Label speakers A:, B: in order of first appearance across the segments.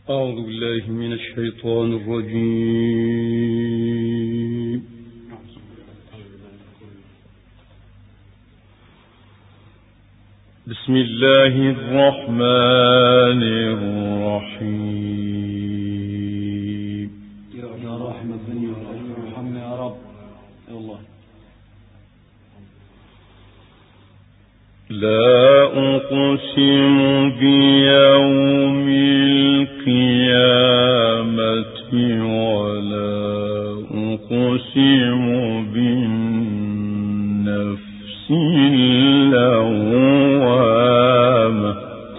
A: أعوذ بالله من الشيطان الرجيم. بسم الله الرحمن الرحيم.
B: يا رحمة ارحمنا يا رب. يا الله.
A: لا أقسم بيوم القيامة ولا أقسم بالنفس اللوامة.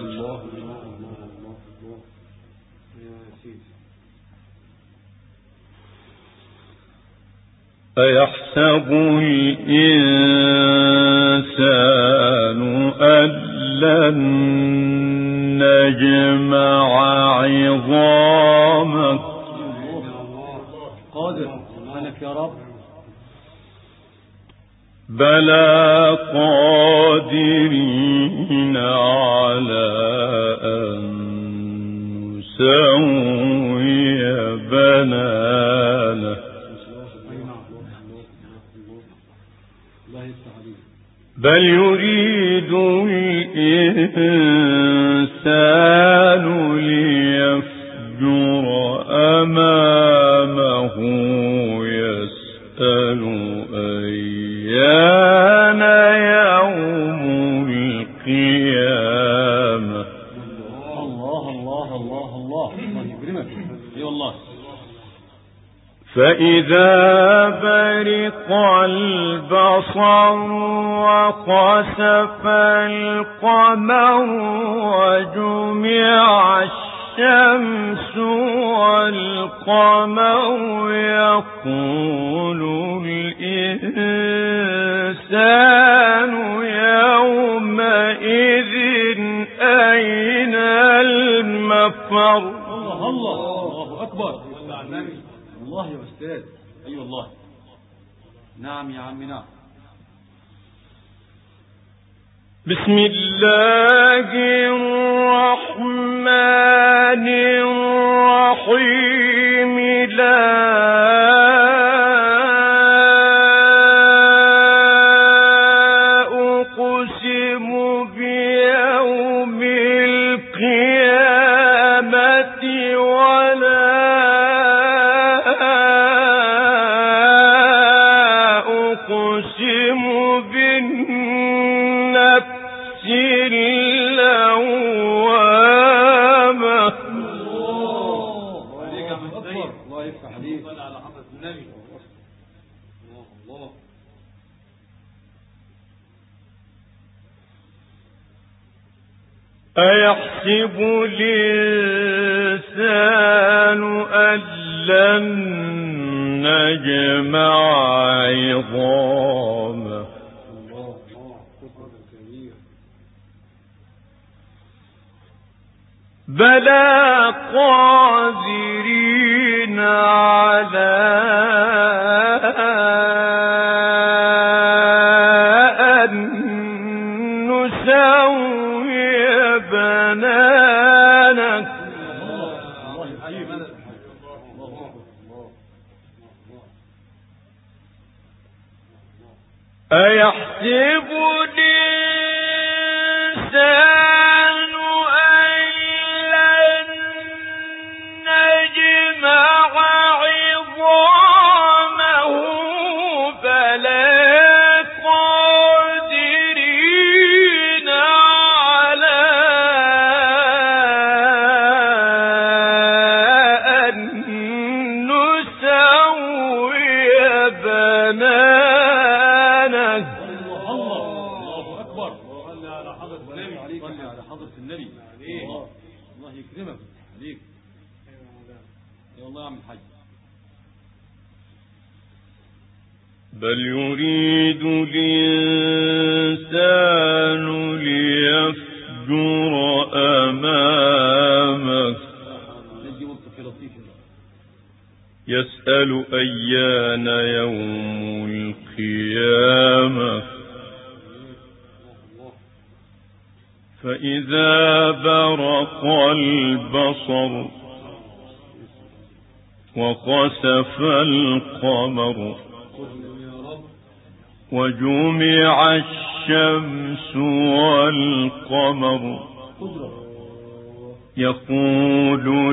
A: أيحسب الإنسان أن لن نجمع عظامه.
B: قادر سبحانك يا رب.
A: بلى قادرين على أن نسوي بنانه. بل يريد الإنسان ليفجر أمامه يسأل أيان يوم القيامة.
B: الله الله الله الله يكرمك. اي والله.
A: فإذا برق البصر وخسف القمر وجمع الشمس والقمر يقول الإنسان يومئذ أين المفر.
B: الله الله الله أكبر. الله يا أستاذ. أي والله. نعم يا عمي نعم.
A: بسم الله الرحمن الرحيم. لا أقسم بيوم القيامة ولا أقسم بالنفس اللوامة.
B: الله يفتح عليك. على حضرة النبي. الله.
A: أيحسب الإنسان أن لن نجمع عظامه. بلى قادرين على أن نسوي بنانه. أيحسب الإنسان أن لن نجمع عظامه بلى قادرين على أن نسوي بنانه.
B: الله أكبر. صلي على حضرة النبي. صلي على حضرة النبي. الله يكرمك عليك. يا الله يا عم الحاج.
A: بل يريد الإنسان ليفجر أمامه يسأل أيان يوم القيامة. فإذا برق البصر وخسف القمر وجمع الشمس والقمر يقول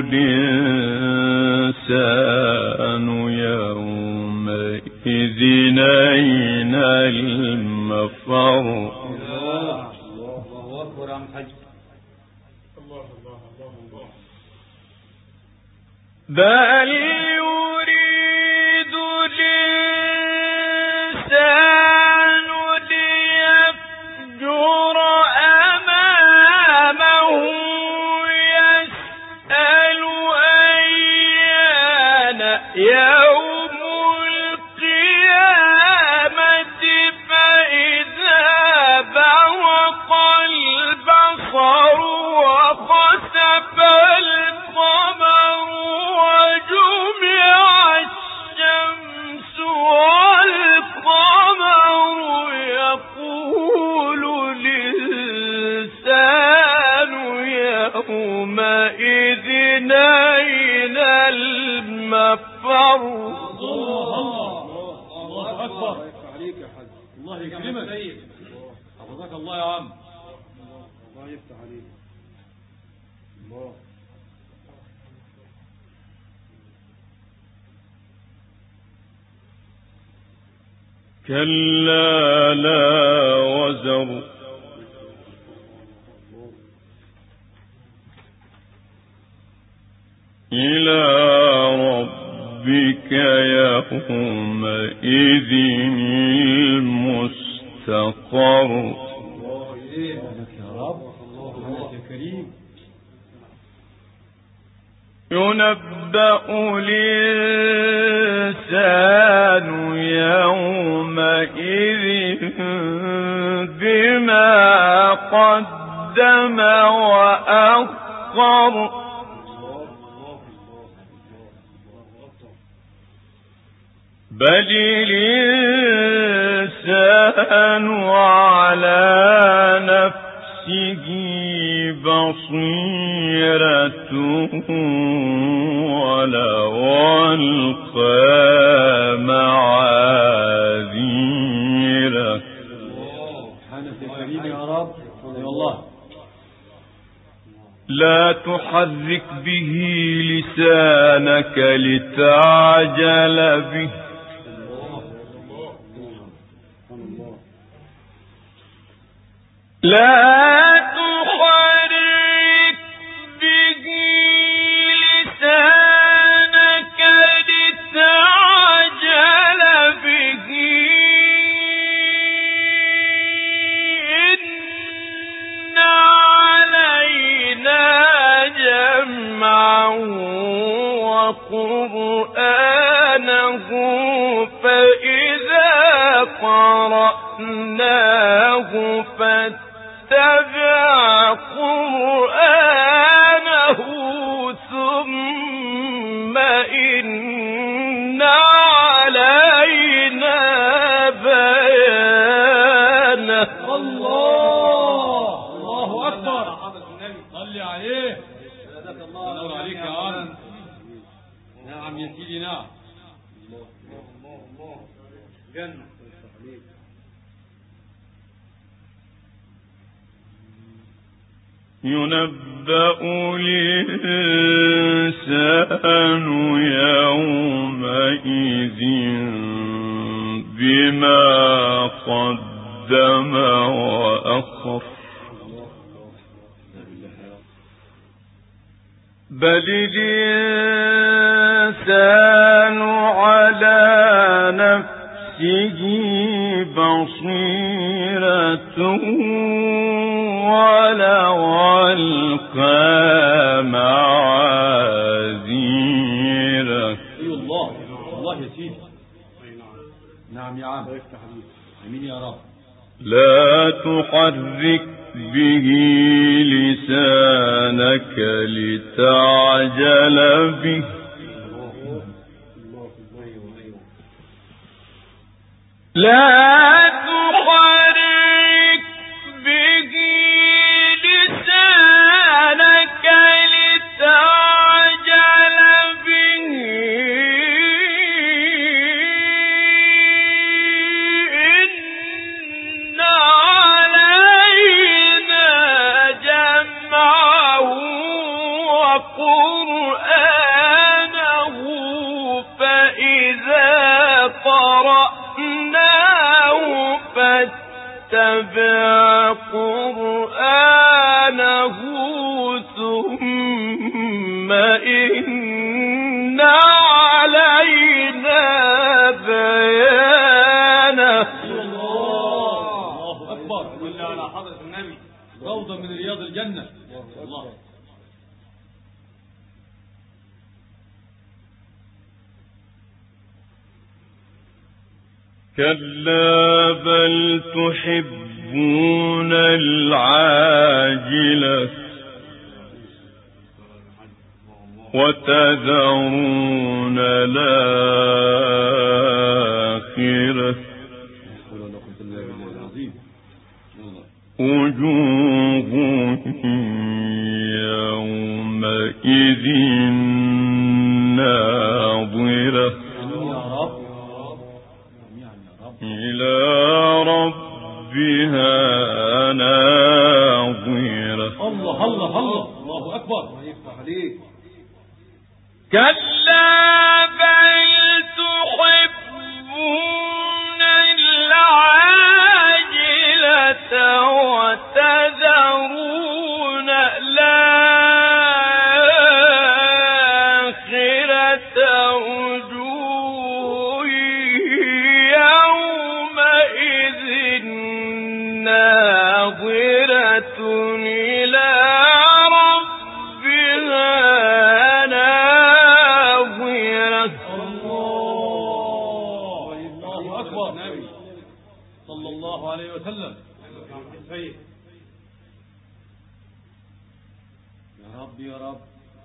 A: الإنسان يومئذ أين المفر. بل يريد الإنسان ليفجر أمامه يسأل أيان يوم القيامة فإذا برق البصر وخسف القمر وجمع الشمس والقمر يقول الإنسان يومئذ أين المفر.
B: الله أكبر. الله يكرمك. حفظك الله يا عم. الله يفتح عليك. الله.
A: كلا لا وزر إلى ربك يومئذ المستقر. ينبأ الإنسان يومئذ بما قدم وأخر. بل الإنسان على نفسه بصيرة ولو ألقى معاذيره. لا تحرك به لسانك لتعجل به لا تحرك به لسانك لتعجل به إن علينا جمعه وقرآنه فإذا قرأناه فاتبع قرآنه ثم إن علينا بيانه.
B: الله أكبر. صلي عليه. الله عليك يا عم. نعم يا سيدي نعم. جنة.
A: ينبأ الإنسان يومئذ بما قدم وأخر. بل الإنسان على نفسه بصيرة ولو ألقى معاذيره.
B: الله يا سيدي. نعم يا عم. امين يا رب.
A: لا تحرك به لسانك لتعجل به لا تحرك به لسانك لتعجل به قرآنه فإذا قرأناه فاتبع قرآنه ثم إن علينا بيانه.
B: الله أكبر. صلى على حضرة النبي. روضة من رياض الجنة. الله.
A: كلا بل تحبون العاجلة وتذرون الآخرة وجوه يومئذ ناظرة إلى ربها ناظرة.
B: الله الله الله. الله أكبر. الله يفتح عليك.
A: كلا بل تحبون العاجلة وتذرون الآخرة وجوه يومئذ ناظرة إلى ربها ناظرة.
B: الله أكبر. صلى الله عليه وسلم. يا رب يا رب.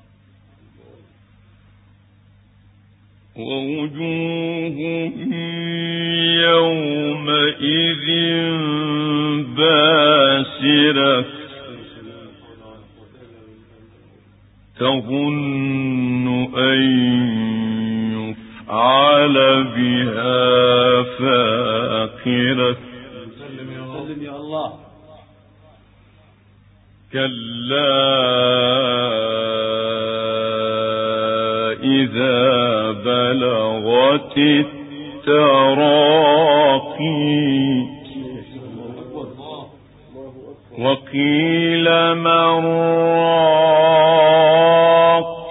A: ووجوه يومئذ باسرة تظن أن يفعل بها فاقرة.
B: سلم يا الله.
A: كلا إذا بلغت التراقي وقيل من راق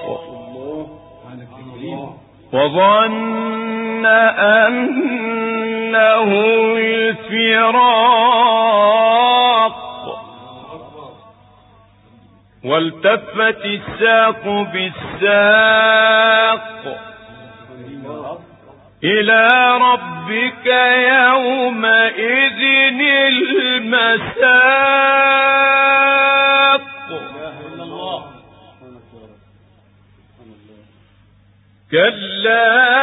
A: وظن أنه الفراق والتفت الساق بالساق إلى ربك يومئذ المساق. كلا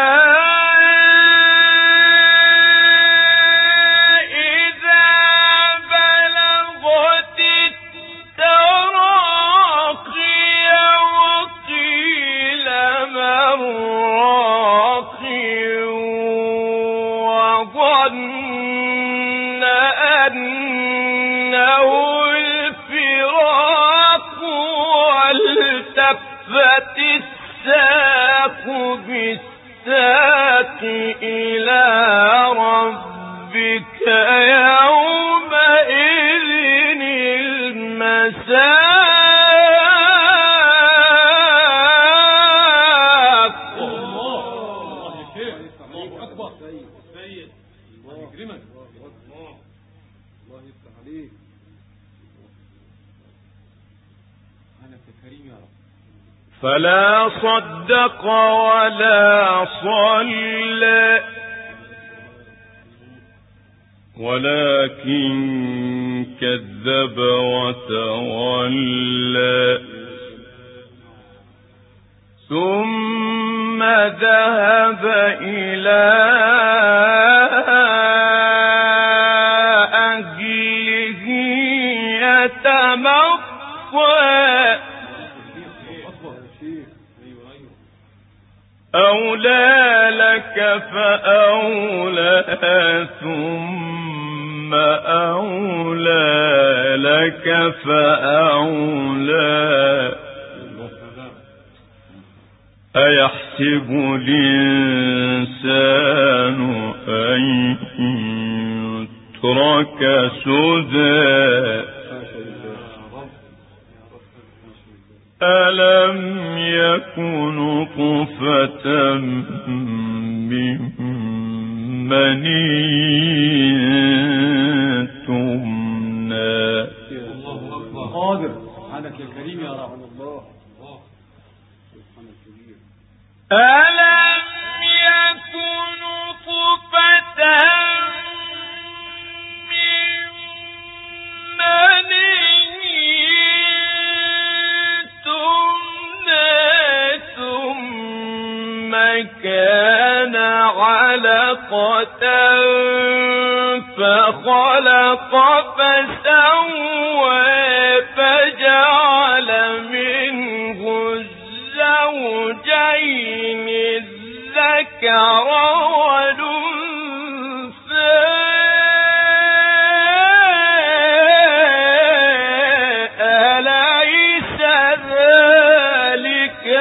A: الساق بالساق إلى ربك يومئذ المساق.
B: الله يا شيخ. الله أكبر. سيد الله يكرمك. الله يفتح عليك. أنا كريم يا رب.
A: فلا صدق ولا صلى ولكن كذب وتولى ثم ذهب إلى أهله يتمطى أولى لك فأولى ثم أولى لك فأولى أيحسب الإنسان أن يترك سدى ألم يكن نطفة من مني تمنى.
B: الله أكبر. قادر سبحانك يا كريم يا رب.
A: ألم يكن نطفة من مني تمنى ثم كان علقة فخلق فسوى فجعل منه الزوجين الذكر والأنثى أليس ذلك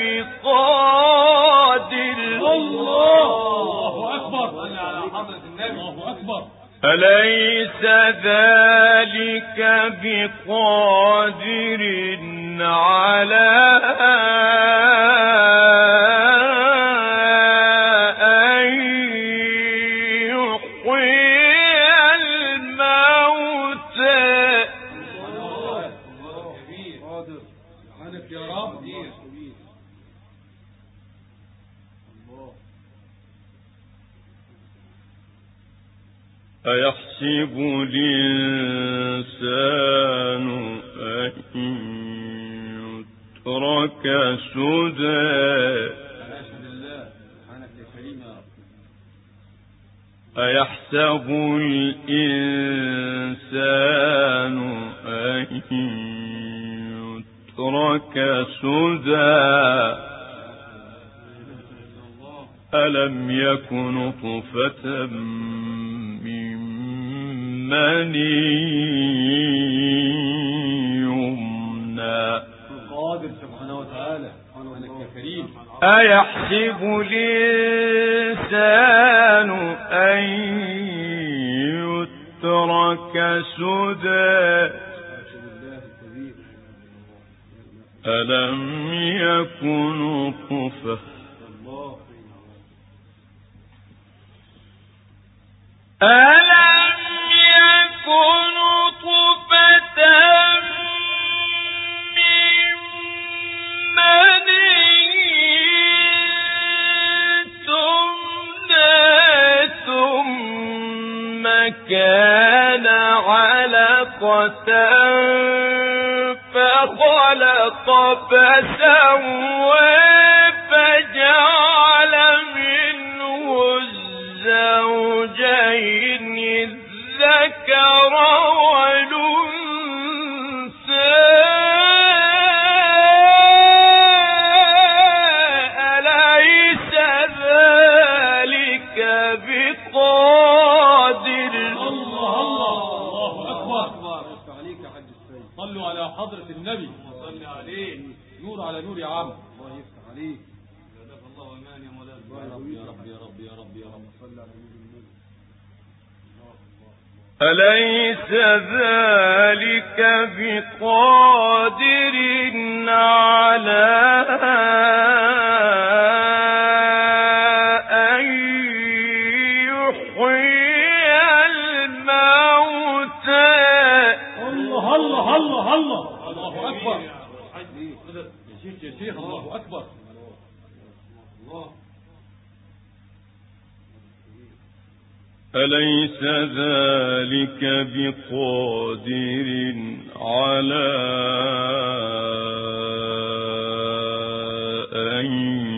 A: بقادر.
B: الله أكبر. على حضرة النبي. الله أكبر.
A: أليس ذلك بقادر على أن يحيي الموتى.
B: قادر سبحانك يا رب.
A: أيحسب الإنسان أن يترك سدى أيحسب الإنسان أن يترك سدى ألم يكن نطفة من مني يمنى.
B: القادر سبحانه وتعالى. سبحانك يا كريم.
A: أيحسب الإنسان أن يترك سدى ألم يكن نطفة ألم يكن نطفة من مني تمنى ثم كان علقة فخلق فسوى فجعل منه الزوجين الذكر والأنثى أليس ذلك بقادر.
B: الله أكبر. عليك يا حاج السيد. صلوا على حضرة النبي. صلي عليه. نور على نور يا عم. الله يفتح عليك. جزاك الله ايمان يا مولانا. يا رب يا رب يا رب يا رب. صلي على نور النبي.
A: أليس ذلك بقادر على أن يحيي الموتى.
B: الله الله الله الله. الله أكبر. يا شيخ الله أكبر. الله.
A: أليس ذلك بقادر على أن